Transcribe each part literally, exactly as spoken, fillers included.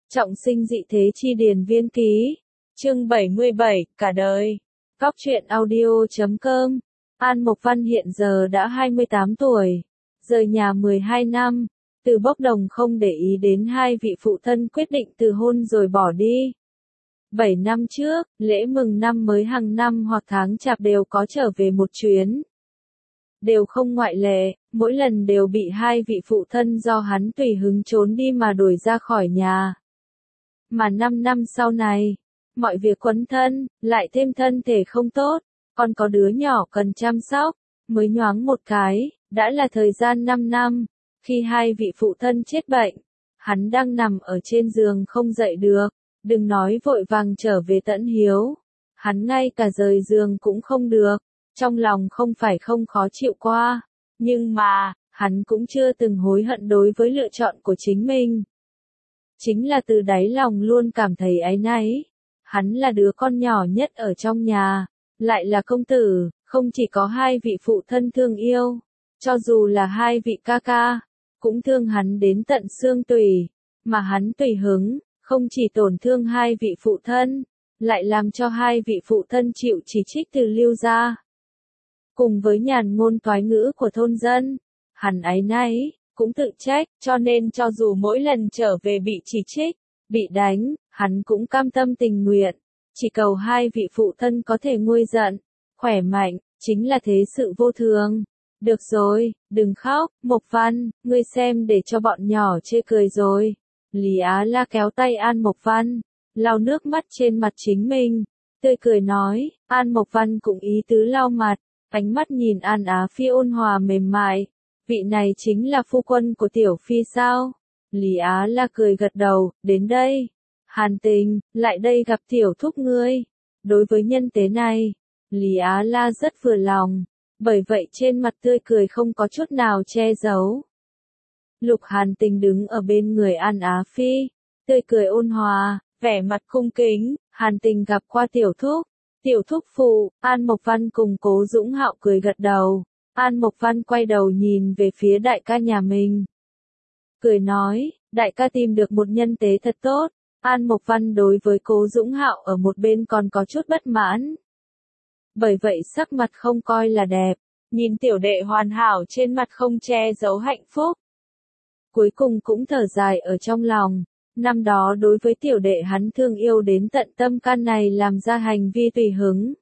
Trọng sinh dị thế chi điền viên ký. Chương bảy mươi bảy, cả đời. Góc truyện audio chấm com. An Mộc Văn hiện giờ đã hai mươi tám tuổi, rời nhà mười hai năm, từ bốc đồng không để ý đến hai vị phụ thân quyết định từ hôn rồi bỏ đi. Bảy năm trước, lễ mừng năm mới hàng năm hoặc tháng chạp đều có trở về một chuyến. Đều không ngoại lệ, mỗi lần đều bị hai vị phụ thân do hắn tùy hứng trốn đi mà đuổi ra khỏi nhà. Mà năm năm sau này, mọi việc quấn thân, lại thêm thân thể không tốt, còn có đứa nhỏ cần chăm sóc, mới nhoáng một cái, đã là thời gian năm năm, khi hai vị phụ thân chết bệnh, hắn đang nằm ở trên giường không dậy được, đừng nói vội vàng trở về tận hiếu, hắn ngay cả rời giường cũng không được, trong lòng không phải không khó chịu qua, nhưng mà, hắn cũng chưa từng hối hận đối với lựa chọn của chính mình. Chính là từ đáy lòng luôn cảm thấy áy náy. Hắn là đứa con nhỏ nhất ở trong nhà, lại là công tử, không chỉ có hai vị phụ thân thương yêu, cho dù là hai vị ca ca, cũng thương hắn đến tận xương tủy, mà hắn tùy hứng, không chỉ tổn thương hai vị phụ thân, lại làm cho hai vị phụ thân chịu chỉ trích từ Lưu gia. Cùng với nhàn ngôn toái ngữ của thôn dân, hắn áy náy, cũng tự trách, cho nên cho dù mỗi lần trở về bị chỉ trích, bị đánh, hắn cũng cam tâm tình nguyện, chỉ cầu hai vị phụ thân có thể nguôi giận, khỏe mạnh, chính là thế sự vô thường. Được rồi, đừng khóc, Mộc Văn, ngươi xem để cho bọn nhỏ chê cười rồi. Lý Á La kéo tay An Mộc Văn, lau nước mắt trên mặt chính mình, tươi cười nói, An Mộc Văn cũng ý tứ lau mặt, ánh mắt nhìn An Á Phi ôn hòa mềm mại. Vị này chính là phu quân của Tiểu Phi sao? Lý Á La cười gật đầu, đến đây. Hàn Tình, lại đây gặp tiểu thúc ngươi. Đối với nhân tế này, Lý Á La rất vừa lòng, bởi vậy trên mặt tươi cười không có chút nào che giấu. Lục Hàn Tình đứng ở bên người An Á Phi, tươi cười ôn hòa, vẻ mặt cung kính. Hàn Tình gặp qua tiểu thúc, tiểu thúc phụ. An Mộc Văn cùng Cố Dũng Hạo cười gật đầu. An Mộc Văn quay đầu nhìn về phía đại ca nhà mình, cười nói, đại ca tìm được một nhân tế thật tốt. An Mộc Văn đối với Cố Dũng Hạo ở một bên còn có chút bất mãn. Bởi vậy sắc mặt không coi là đẹp, nhìn tiểu đệ hoàn hảo trên mặt không che giấu hạnh phúc. Cuối cùng cũng thở dài ở trong lòng, năm đó đối với tiểu đệ hắn thương yêu đến tận tâm can này làm ra hành vi tùy hứng.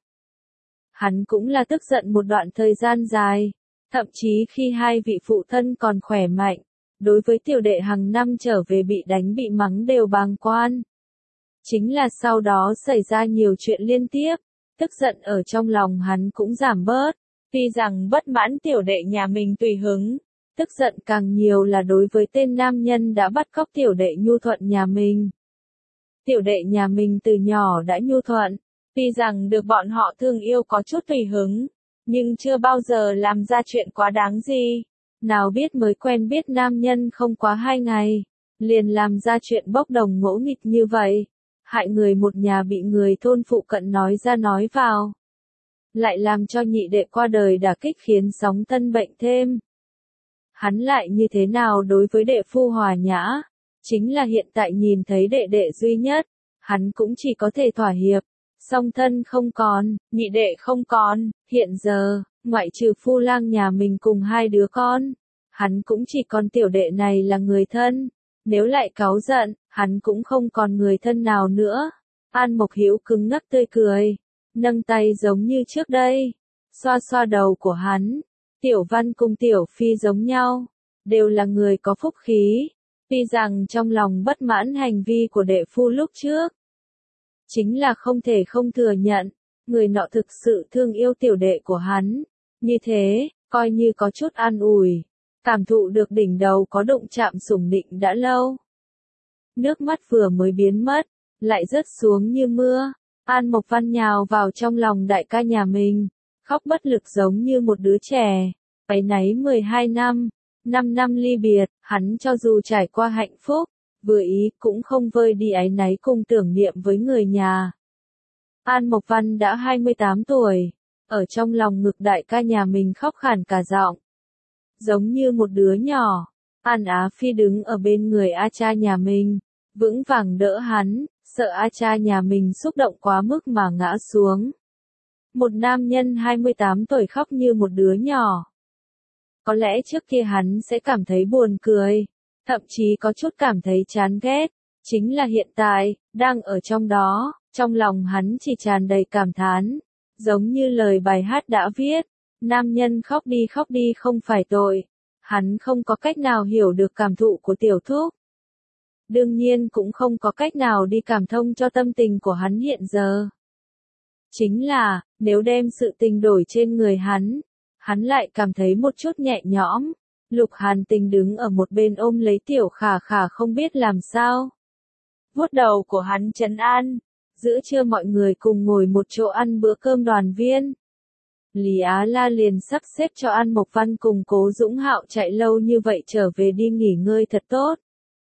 Hắn cũng là tức giận một đoạn thời gian dài, thậm chí khi hai vị phụ thân còn khỏe mạnh, đối với tiểu đệ hàng năm trở về bị đánh bị mắng đều bàng quan. Chính là sau đó xảy ra nhiều chuyện liên tiếp, tức giận ở trong lòng hắn cũng giảm bớt, tuy rằng bất mãn tiểu đệ nhà mình tùy hứng, tức giận càng nhiều là đối với tên nam nhân đã bắt cóc tiểu đệ nhu thuận nhà mình. Tiểu đệ nhà mình từ nhỏ đã nhu thuận, tuy rằng được bọn họ thương yêu có chút tùy hứng, nhưng chưa bao giờ làm ra chuyện quá đáng gì. Nào biết mới quen biết nam nhân không quá hai ngày, liền làm ra chuyện bốc đồng ngỗ nghịch như vậy, hại người một nhà bị người thôn phụ cận nói ra nói vào. Lại làm cho nhị đệ qua đời đả kích khiến sóng thân bệnh thêm. Hắn lại như thế nào đối với đệ phu hòa nhã, chính là hiện tại nhìn thấy đệ đệ duy nhất, hắn cũng chỉ có thể thỏa hiệp. Song thân không còn, nhị đệ không còn, hiện giờ, ngoại trừ phu lang nhà mình cùng hai đứa con, hắn cũng chỉ còn tiểu đệ này là người thân, nếu lại cáu giận, hắn cũng không còn người thân nào nữa. An Mộc Hữu cứng ngắc tươi cười, nâng tay giống như trước đây, xoa xoa đầu của hắn. Tiểu Văn cùng Tiểu Phi giống nhau, đều là người có phúc khí, tuy rằng trong lòng bất mãn hành vi của đệ phu lúc trước. Chính là không thể không thừa nhận, người nọ thực sự thương yêu tiểu đệ của hắn, như thế, coi như có chút an ủi, cảm thụ được đỉnh đầu có đụng chạm sủng nịnh đã lâu. Nước mắt vừa mới biến mất, lại rớt xuống như mưa, An Mộc Văn nhào vào trong lòng đại ca nhà mình, khóc bất lực giống như một đứa trẻ, áy náy mười hai năm, năm năm ly biệt, hắn cho dù trải qua hạnh phúc, vừa ý cũng không vơi đi áy náy cùng tưởng niệm với người nhà. An Mộc Văn đã hai mươi tám tuổi, ở trong lòng ngực đại ca nhà mình khóc khàn cả giọng. Giống như một đứa nhỏ, An Á Phi đứng ở bên người A cha nhà mình, vững vàng đỡ hắn, sợ A cha nhà mình xúc động quá mức mà ngã xuống. Một nam nhân hai mươi tám tuổi khóc như một đứa nhỏ. Có lẽ trước kia hắn sẽ cảm thấy buồn cười, thậm chí có chút cảm thấy chán ghét, chính là hiện tại, đang ở trong đó, trong lòng hắn chỉ tràn đầy cảm thán, giống như lời bài hát đã viết, nam nhân khóc đi khóc đi không phải tội, hắn không có cách nào hiểu được cảm thụ của tiểu thúc. Đương nhiên cũng không có cách nào đi cảm thông cho tâm tình của hắn hiện giờ. Chính là, nếu đem sự tình đổi trên người hắn, hắn lại cảm thấy một chút nhẹ nhõm. Lục Hàn Tình đứng ở một bên ôm lấy Tiểu Khả Khả không biết làm sao. Vuốt đầu của hắn trấn an, giữa trưa mọi người cùng ngồi một chỗ ăn bữa cơm đoàn viên. Lý Á La liền sắp xếp cho An Mộc Văn cùng Cố Dũng Hạo chạy lâu như vậy trở về đi nghỉ ngơi thật tốt.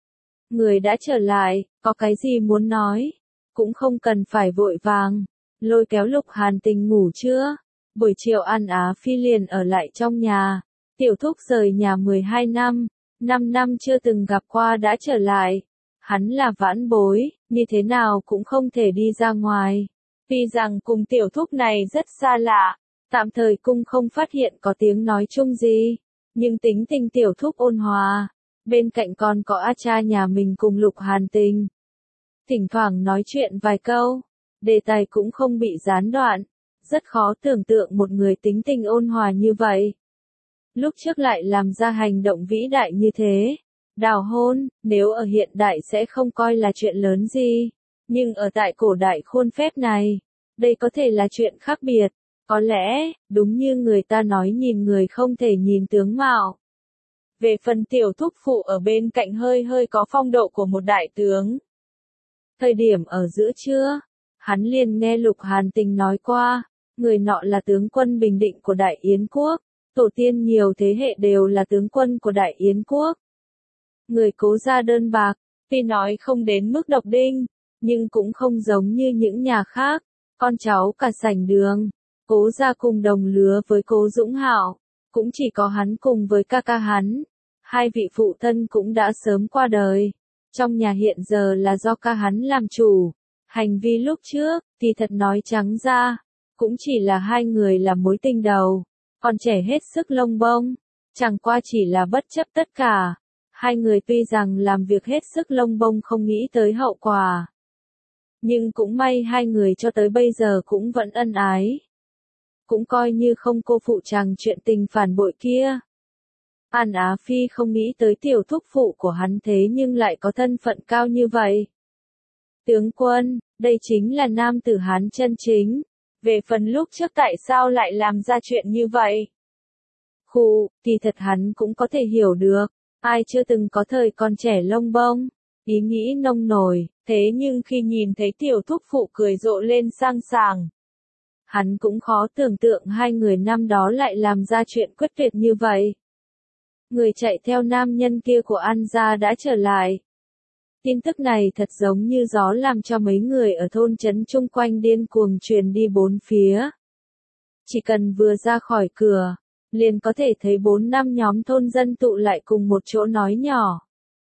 Người đã trở lại, có cái gì muốn nói, cũng không cần phải vội vàng, lôi kéo Lục Hàn Tình ngủ chưa, buổi chiều An Á Phi liền ở lại trong nhà, tiểu thúc rời nhà mười hai năm, năm năm chưa từng gặp qua đã trở lại, hắn là vãn bối, như thế nào cũng không thể đi ra ngoài, tuy rằng cùng tiểu thúc này rất xa lạ, tạm thời cung không phát hiện có tiếng nói chung gì, nhưng tính tình tiểu thúc ôn hòa. Bên cạnh còn có A cha nhà mình cùng Lục Hàn Tình. Thỉnh thoảng nói chuyện vài câu, đề tài cũng không bị gián đoạn, rất khó tưởng tượng một người tính tình ôn hòa như vậy. Lúc trước lại làm ra hành động vĩ đại như thế, đào hôn, nếu ở hiện đại sẽ không coi là chuyện lớn gì, nhưng ở tại cổ đại khuôn phép này, đây có thể là chuyện khác biệt, có lẽ, đúng như người ta nói nhìn người không thể nhìn tướng mạo. Về phần tiểu thúc phụ ở bên cạnh hơi hơi có phong độ của một đại tướng. Thời điểm ở giữa trưa, hắn liền nghe Lục Hàn Tình nói qua, người nọ là tướng quân Bình Định của Đại Yến Quốc, tổ tiên nhiều thế hệ đều là tướng quân của Đại Yến Quốc. Người Cố gia đơn bạc, tuy nói không đến mức độc đinh, nhưng cũng không giống như những nhà khác, con cháu cả sảnh đường, Cố gia cùng đồng lứa với Cố Dũng Hạo. Cũng chỉ có hắn cùng với ca ca hắn, hai vị phụ thân cũng đã sớm qua đời. Trong nhà hiện giờ là do ca hắn làm chủ, hành vi lúc trước, thì thật nói trắng ra, cũng chỉ là hai người là mối tình đầu, còn trẻ hết sức lông bông, chẳng qua chỉ là bất chấp tất cả. Hai người tuy rằng làm việc hết sức lông bông không nghĩ tới hậu quả. Nhưng cũng may hai người cho tới bây giờ cũng vẫn ân ái. Cũng coi như không cô phụ chàng chuyện tình phản bội kia. An Á Phi không nghĩ tới tiểu thúc phụ của hắn thế nhưng lại có thân phận cao như vậy. Tướng quân, đây chính là nam tử Hán chân chính. Về phần lúc trước tại sao lại làm ra chuyện như vậy? Khụ, thì thật hắn cũng có thể hiểu được. Ai chưa từng có thời còn trẻ lông bông, ý nghĩ nông nổi, thế nhưng khi nhìn thấy tiểu thúc phụ cười rộ lên sang sảng. Hắn cũng khó tưởng tượng hai người năm đó lại làm ra chuyện quyết tuyệt như vậy. Người chạy theo nam nhân kia của An gia đã trở lại. Tin tức này thật giống như gió làm cho mấy người ở thôn trấn chung quanh điên cuồng truyền đi bốn phía. Chỉ cần vừa ra khỏi cửa, liền có thể thấy bốn năm nhóm thôn dân tụ lại cùng một chỗ nói nhỏ.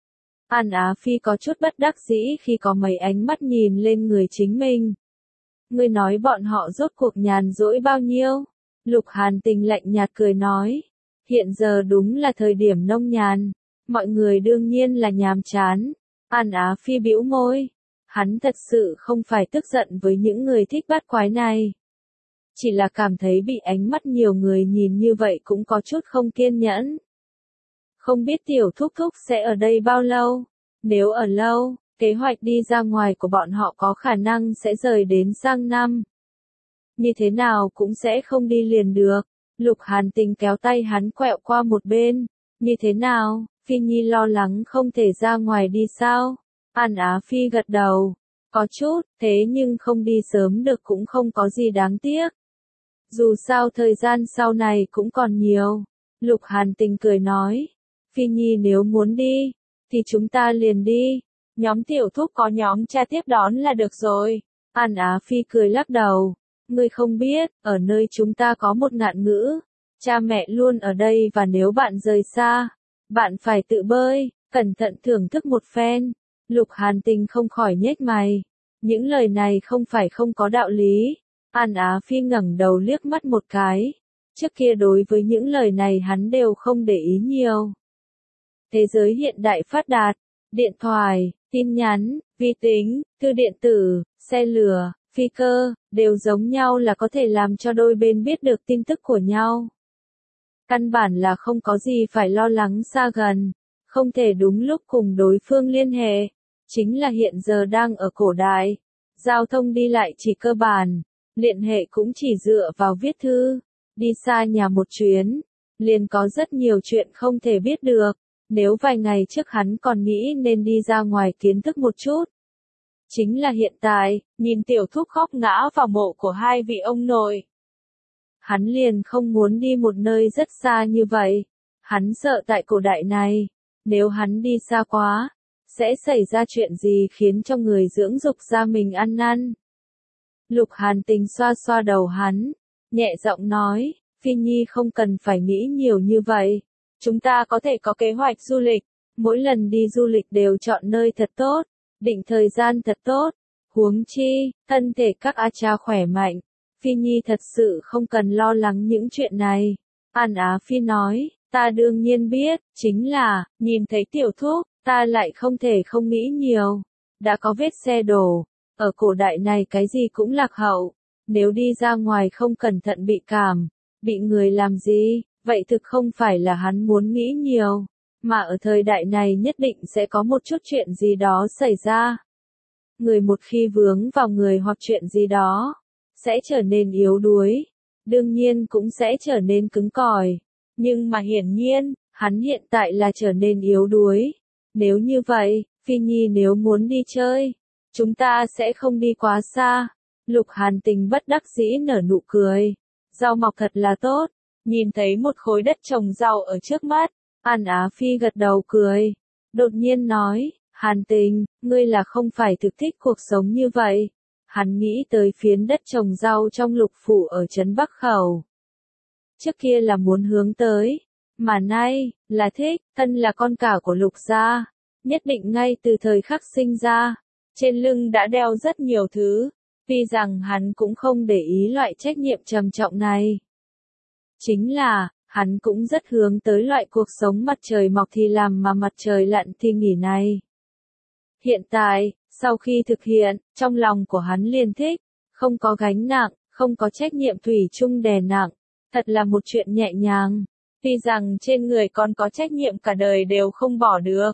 An Á Phi có chút bất đắc dĩ khi có mấy ánh mắt nhìn lên người chính mình. Ngươi nói bọn họ rốt cuộc nhàn rỗi bao nhiêu? Lục Hàn Tình lạnh nhạt cười nói. Hiện giờ đúng là thời điểm nông nhàn. Mọi người đương nhiên là nhàm chán. An Á Phi bĩu môi. Hắn thật sự không phải tức giận với những người thích bắt quái này. Chỉ là cảm thấy bị ánh mắt nhiều người nhìn như vậy cũng có chút không kiên nhẫn. Không biết tiểu thúc thúc sẽ ở đây bao lâu? Nếu ở lâu, kế hoạch đi ra ngoài của bọn họ có khả năng sẽ rời đến sang năm. Như thế nào cũng sẽ không đi liền được. Lục Hàn Tình kéo tay hắn quẹo qua một bên. Như thế nào, Phi Nhi lo lắng không thể ra ngoài đi sao? An Á Phi gật đầu. Có chút, thế nhưng không đi sớm được cũng không có gì đáng tiếc. Dù sao thời gian sau này cũng còn nhiều. Lục Hàn Tình cười nói. Phi Nhi nếu muốn đi, thì chúng ta liền đi. Nhóm tiểu thúc có nhóm cha tiếp đón là được rồi. An Á Phi cười lắc đầu. Ngươi không biết, ở nơi chúng ta có một ngạn ngữ. Cha mẹ luôn ở đây và nếu bạn rời xa, bạn phải tự bơi, cẩn thận thưởng thức một phen. Lục Hàn Tình không khỏi nhếch mày. Những lời này không phải không có đạo lý. An Á Phi ngẩng đầu liếc mắt một cái. Trước kia đối với những lời này hắn đều không để ý nhiều. Thế giới hiện đại phát đạt, điện thoại, tin nhắn, vi tính, thư điện tử, xe lửa, phi cơ, đều giống nhau là có thể làm cho đôi bên biết được tin tức của nhau. Căn bản là không có gì phải lo lắng xa gần, không thể đúng lúc cùng đối phương liên hệ. Chính là hiện giờ đang ở cổ đại, giao thông đi lại chỉ cơ bản, liên hệ cũng chỉ dựa vào viết thư, đi xa nhà một chuyến, liền có rất nhiều chuyện không thể biết được. Nếu vài ngày trước hắn còn nghĩ nên đi ra ngoài kiến thức một chút. Chính là hiện tại, nhìn tiểu thúc khóc ngã vào mộ của hai vị ông nội. Hắn liền không muốn đi một nơi rất xa như vậy. Hắn sợ tại cổ đại này, nếu hắn đi xa quá, sẽ xảy ra chuyện gì khiến cho người dưỡng dục ra mình ăn năn. Lục Hàn Tình xoa xoa đầu hắn, nhẹ giọng nói, Phi Nhi không cần phải nghĩ nhiều như vậy. Chúng ta có thể có kế hoạch du lịch, mỗi lần đi du lịch đều chọn nơi thật tốt, định thời gian thật tốt, huống chi, thân thể các a cha khỏe mạnh, Phi Nhi thật sự không cần lo lắng những chuyện này. An Á Phi nói, ta đương nhiên biết, chính là, nhìn thấy tiểu thúc, ta lại không thể không nghĩ nhiều. Đã có vết xe đổ, ở cổ đại này cái gì cũng lạc hậu, nếu đi ra ngoài không cẩn thận bị cảm, bị người làm gì, vậy thực không phải là hắn muốn nghĩ nhiều, mà ở thời đại này nhất định sẽ có một chút chuyện gì đó xảy ra. Người một khi vướng vào người hoặc chuyện gì đó, sẽ trở nên yếu đuối, đương nhiên cũng sẽ trở nên cứng cỏi. Nhưng mà hiển nhiên, hắn hiện tại là trở nên yếu đuối. Nếu như vậy, Phi Nhi nếu muốn đi chơi, chúng ta sẽ không đi quá xa. Lục Hàn Tình bất đắc dĩ nở nụ cười. Rau mọc thật là tốt. Nhìn thấy một khối đất trồng rau ở trước mắt, An Á Phi gật đầu cười. Đột nhiên nói, Hàn Tình, ngươi là không phải thực thích cuộc sống như vậy. Hắn nghĩ tới phiến đất trồng rau trong lục phủ ở trấn Bắc Khẩu. Trước kia là muốn hướng tới, mà nay, là thích, thân là con cả của lục gia. Nhất định ngay từ thời khắc sinh ra, trên lưng đã đeo rất nhiều thứ, vì rằng hắn cũng không để ý loại trách nhiệm trầm trọng này. Chính là, hắn cũng rất hướng tới loại cuộc sống mặt trời mọc thì làm mà mặt trời lặn thì nghỉ này. Hiện tại, sau khi thực hiện, trong lòng của hắn liền thích, không có gánh nặng, không có trách nhiệm thủy chung đè nặng, thật là một chuyện nhẹ nhàng, vì rằng trên người còn có trách nhiệm cả đời đều không bỏ được.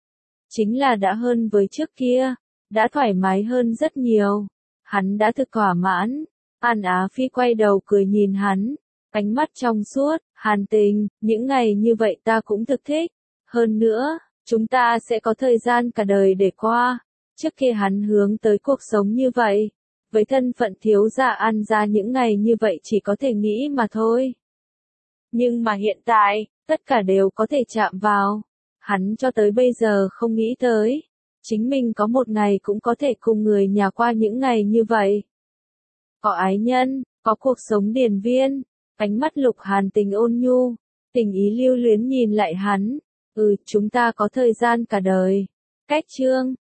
Chính là đã hơn với trước kia, đã thoải mái hơn rất nhiều, hắn đã thực thỏa mãn. An Á Phi quay đầu cười nhìn hắn, ánh mắt trong suốt, Hàn Tình, những ngày như vậy ta cũng thực thích, hơn nữa, chúng ta sẽ có thời gian cả đời để qua. Trước kia hắn hướng tới cuộc sống như vậy, với thân phận thiếu gia An gia những ngày như vậy chỉ có thể nghĩ mà thôi. Nhưng mà hiện tại, tất cả đều có thể chạm vào. Hắn cho tới bây giờ không nghĩ tới, chính mình có một ngày cũng có thể cùng người nhà qua những ngày như vậy. Có ái nhân, có cuộc sống điển viên, ánh mắt Lục Hàn Tình ôn nhu, tình ý lưu luyến nhìn lại hắn. Ừ, chúng ta có thời gian cả đời. Cách chương